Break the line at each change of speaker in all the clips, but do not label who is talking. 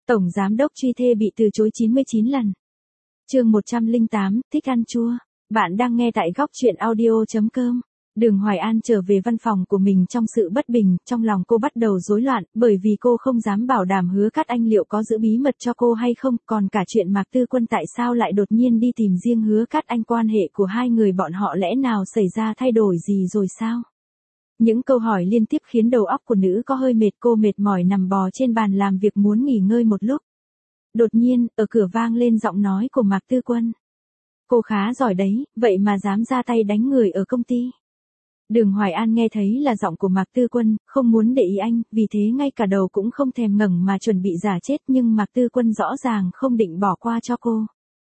Tổng giám đốc truy thê bị từ chối 99 lần. Chương 108, thích ăn chua. Bạn đang nghe tại góc truyện audio.com. Đường Hoài An trở về văn phòng của mình trong sự bất bình, trong lòng cô bắt đầu rối loạn, bởi vì cô không dám bảo đảm Hứa Cát Anh liệu có giữ bí mật cho cô hay không, còn cả chuyện Mạc Tư Quân tại sao lại đột nhiên đi tìm riêng Hứa Cát Anh, quan hệ của hai người bọn họ lẽ nào xảy ra thay đổi gì rồi sao? Những câu hỏi liên tiếp khiến đầu óc của nữ có hơi mệt, cô mệt mỏi nằm bò trên bàn làm việc muốn nghỉ ngơi một lúc. Đột nhiên, ở cửa vang lên giọng nói của Mạc Tư Quân. Cô khá giỏi đấy, vậy mà dám ra tay đánh người ở công ty. Đường Hoài An nghe thấy là giọng của Mạc Tư Quân, không muốn để ý anh, vì thế ngay cả đầu cũng không thèm ngẩng mà chuẩn bị giả chết, nhưng Mạc Tư Quân rõ ràng không định bỏ qua cho cô.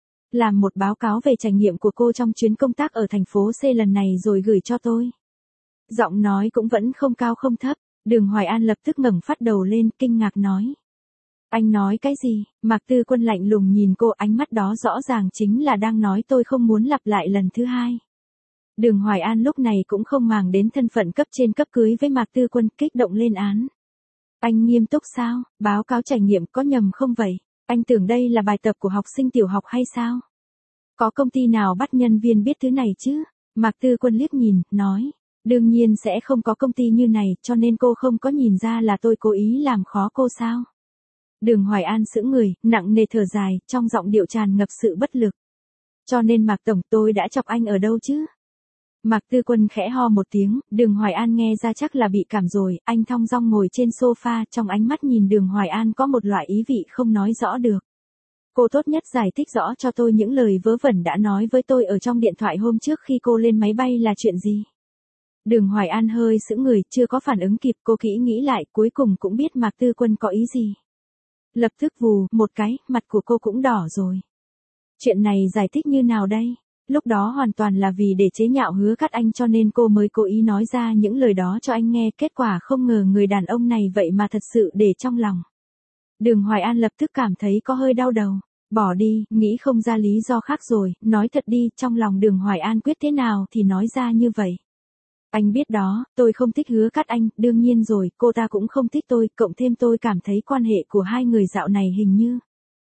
Làm một báo cáo về trải nghiệm của cô trong chuyến công tác ở thành phố C lần này rồi gửi cho tôi. Giọng nói cũng vẫn không cao không thấp, Đường Hoài An lập tức ngẩng phát đầu lên, kinh ngạc nói. Anh nói cái gì? Mạc Tư Quân lạnh lùng nhìn cô, ánh mắt đó rõ ràng chính là đang nói tôi không muốn lặp lại lần thứ hai. Đường Hoài An lúc này cũng không màng đến thân phận cấp trên cấp dưới với Mạc Tư Quân, kích động lên án. Anh nghiêm túc sao? Báo cáo trải nghiệm có nhầm không vậy? Anh tưởng đây là bài tập của học sinh tiểu học hay sao? Có công ty nào bắt nhân viên biết thứ này chứ? Mạc Tư Quân liếc nhìn, nói. Đương nhiên sẽ không có công ty như này, cho nên cô không có nhìn ra là tôi cố ý làm khó cô sao? Đường Hoài An sững người, nặng nề thở dài, trong giọng điệu tràn ngập sự bất lực. Cho nên Mạc Tổng, tôi đã chọc anh ở đâu chứ? Mạc Tư Quân khẽ ho một tiếng, Đường Hoài An nghe ra chắc là bị cảm rồi, anh thong dong ngồi trên sofa, trong ánh mắt nhìn Đường Hoài An có một loại ý vị không nói rõ được. Cô tốt nhất giải thích rõ cho tôi những lời vớ vẩn đã nói với tôi ở trong điện thoại hôm trước khi cô lên máy bay là chuyện gì? Đường Hoài An hơi sững người, chưa có phản ứng kịp, cô kỹ nghĩ lại, cuối cùng cũng biết Mạc Tư Quân có ý gì. Lập tức vù, một cái, mặt của cô cũng đỏ rồi. Chuyện này giải thích như nào đây? Lúc đó hoàn toàn là vì để chế nhạo Hứa Cát Anh cho nên cô mới cố ý nói ra những lời đó cho anh nghe, kết quả không ngờ người đàn ông này vậy mà thật sự để trong lòng. Đường Hoài An lập tức cảm thấy có hơi đau đầu. Bỏ đi, nghĩ không ra lý do khác rồi, nói thật đi, trong lòng Đường Hoài An quyết thế nào thì nói ra như vậy. Anh biết đó, tôi không thích Hứa Cát Anh, đương nhiên rồi, cô ta cũng không thích tôi, cộng thêm tôi cảm thấy quan hệ của hai người dạo này hình như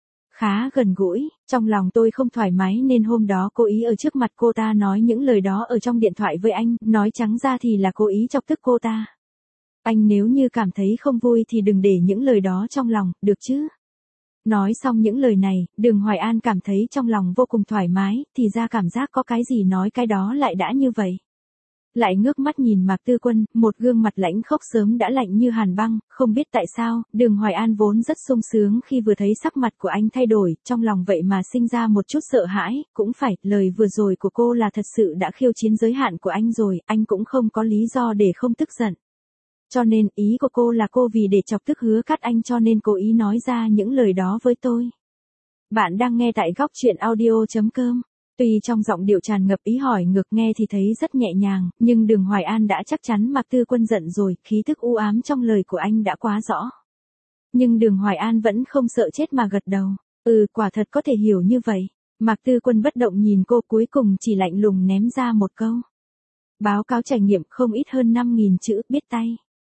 khá gần gũi, trong lòng tôi không thoải mái nên hôm đó cố ý ở trước mặt cô ta nói những lời đó ở trong điện thoại với anh, nói trắng ra thì là cố ý chọc tức cô ta. Anh nếu như cảm thấy không vui thì đừng để những lời đó trong lòng, được chứ? Nói xong những lời này, Đường Hoài An cảm thấy trong lòng vô cùng thoải mái, thì ra cảm giác có cái gì nói cái đó lại đã như vậy. Lại ngước mắt nhìn Mạc Tư Quân, một gương mặt lãnh khốc sớm đã lạnh như hàn băng, không biết tại sao, Đường Hoài An vốn rất sung sướng khi vừa thấy sắc mặt của anh thay đổi, trong lòng vậy mà sinh ra một chút sợ hãi, cũng phải, lời vừa rồi của cô là thật sự đã khiêu chiến giới hạn của anh rồi, anh cũng không có lý do để không tức giận. Cho nên, ý của cô là cô vì để chọc tức Hứa Cát Anh cho nên cố ý nói ra những lời đó với tôi. Bạn đang nghe tại góc truyện audio.com. Tuy trong giọng điệu tràn ngập ý hỏi ngược, nghe thì thấy rất nhẹ nhàng, nhưng Đường Hoài An đã chắc chắn Mạc Tư Quân giận rồi, khí tức u ám trong lời của anh đã quá rõ. Nhưng Đường Hoài An vẫn không sợ chết mà gật đầu. Quả thật có thể hiểu như vậy. Mạc Tư Quân bất động nhìn cô, cuối cùng chỉ lạnh lùng ném ra một câu. Báo cáo trải nghiệm không ít hơn 5.000 chữ, biết tay.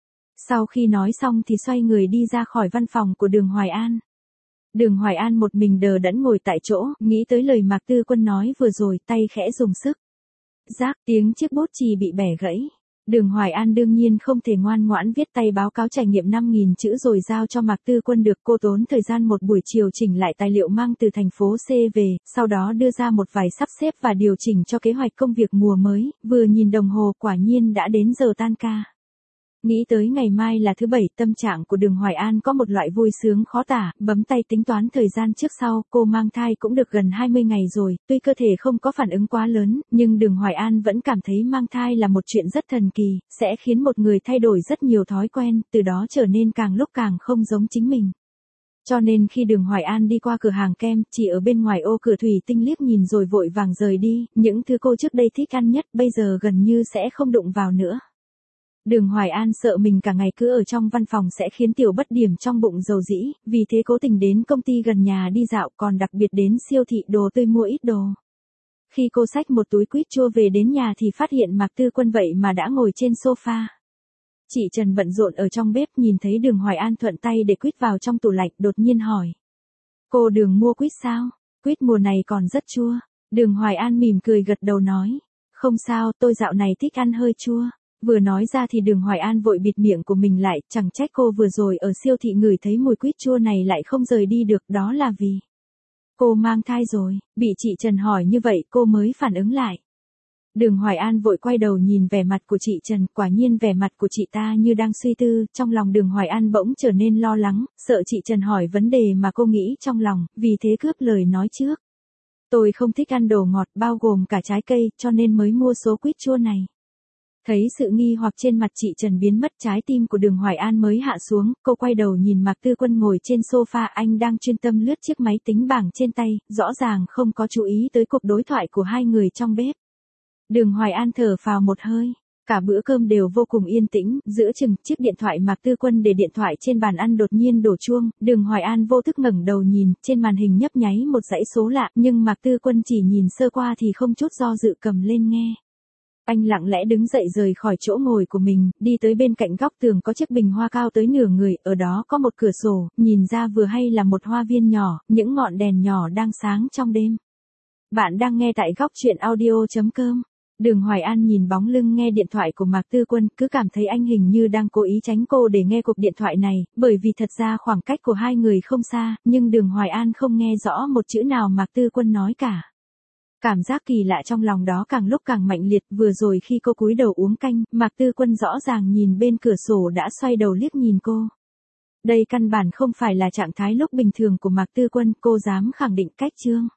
Sau khi nói xong thì xoay người đi ra khỏi văn phòng của Đường Hoài An. Đường Hoài An một mình đờ đẫn ngồi tại chỗ, nghĩ tới lời Mạc Tư Quân nói vừa rồi, tay khẽ dùng sức. Rác, tiếng chiếc bút chì bị bẻ gãy. Đường Hoài An đương nhiên không thể ngoan ngoãn viết tay báo cáo trải nghiệm 5.000 chữ rồi giao cho Mạc Tư Quân được, cô tốn thời gian một buổi chiều chỉnh lại tài liệu mang từ thành phố C về, sau đó đưa ra một vài sắp xếp và điều chỉnh cho kế hoạch công việc mùa mới, vừa nhìn đồng hồ quả nhiên đã đến giờ tan ca. Nghĩ tới ngày mai là thứ Bảy, tâm trạng của Đường Hoài An có một loại vui sướng khó tả, bấm tay tính toán thời gian trước sau, cô mang thai cũng được gần 20 ngày rồi, tuy cơ thể không có phản ứng quá lớn, nhưng Đường Hoài An vẫn cảm thấy mang thai là một chuyện rất thần kỳ, sẽ khiến một người thay đổi rất nhiều thói quen, từ đó trở nên càng lúc càng không giống chính mình. Cho nên khi Đường Hoài An đi qua cửa hàng kem, chỉ ở bên ngoài ô cửa thủy tinh liếc nhìn rồi vội vàng rời đi, những thứ cô trước đây thích ăn nhất bây giờ gần như sẽ không đụng vào nữa. Đường Hoài An sợ mình cả ngày cứ ở trong văn phòng sẽ khiến tiểu bất điểm trong bụng dầu dĩ, vì thế cố tình đến công ty gần nhà đi dạo, còn đặc biệt đến siêu thị đồ tươi mua ít đồ. Khi cô xách một túi quýt chua về đến nhà thì phát hiện Mạc Tư Quân vậy mà đã ngồi trên sofa. Chị Trần bận rộn ở trong bếp nhìn thấy Đường Hoài An thuận tay để quýt vào trong tủ lạnh, đột nhiên hỏi. Cô Đường mua quýt sao? Quýt mùa này còn rất chua. Đường Hoài An mỉm cười gật đầu nói. Không sao, tôi dạo này thích ăn hơi chua. Vừa nói ra thì Đường Hoài An vội bịt miệng của mình lại, chẳng trách cô vừa rồi ở siêu thị ngửi thấy mùi quýt chua này lại không rời đi được, đó là vì cô mang thai rồi. Bị chị Trần hỏi như vậy cô mới phản ứng lại. Đường Hoài An vội quay đầu nhìn vẻ mặt của chị Trần, quả nhiên vẻ mặt của chị ta như đang suy tư, trong lòng Đường Hoài An bỗng trở nên lo lắng, sợ chị Trần hỏi vấn đề mà cô nghĩ trong lòng, vì thế cướp lời nói trước. Tôi không thích ăn đồ ngọt bao gồm cả trái cây, cho nên mới mua số quýt chua này. Thấy sự nghi hoặc trên mặt chị Trần biến mất, trái tim của Đường Hoài An mới hạ xuống, cô quay đầu nhìn Mạc Tư Quân ngồi trên sofa, anh đang chuyên tâm lướt chiếc máy tính bảng trên tay, rõ ràng không có chú ý tới cuộc đối thoại của hai người trong bếp. Đường Hoài An thở phào một hơi, cả bữa cơm đều vô cùng yên tĩnh, giữa chừng chiếc điện thoại Mạc Tư Quân để điện thoại trên bàn ăn đột nhiên đổ chuông, Đường Hoài An vô thức ngẩng đầu nhìn, trên màn hình nhấp nháy một dãy số lạ, nhưng Mạc Tư Quân chỉ nhìn sơ qua thì không chút do dự cầm lên nghe. Anh lặng lẽ đứng dậy rời khỏi chỗ ngồi của mình, đi tới bên cạnh góc tường có chiếc bình hoa cao tới nửa người, ở đó có một cửa sổ, nhìn ra vừa hay là một hoa viên nhỏ, những ngọn đèn nhỏ đang sáng trong đêm. Bạn đang nghe tại góc truyện audio.com. Đường Hoài An nhìn bóng lưng nghe điện thoại của Mạc Tư Quân, cứ cảm thấy anh hình như đang cố ý tránh cô để nghe cuộc điện thoại này, bởi vì thật ra khoảng cách của hai người không xa, nhưng Đường Hoài An không nghe rõ một chữ nào Mạc Tư Quân nói cả. Cảm giác kỳ lạ trong lòng đó càng lúc càng mạnh liệt, vừa rồi khi cô cúi đầu uống canh, Mạc Tư Quân rõ ràng nhìn bên cửa sổ đã xoay đầu liếc nhìn cô. Đây căn bản không phải là trạng thái lúc bình thường của Mạc Tư Quân, cô dám khẳng định cách chương.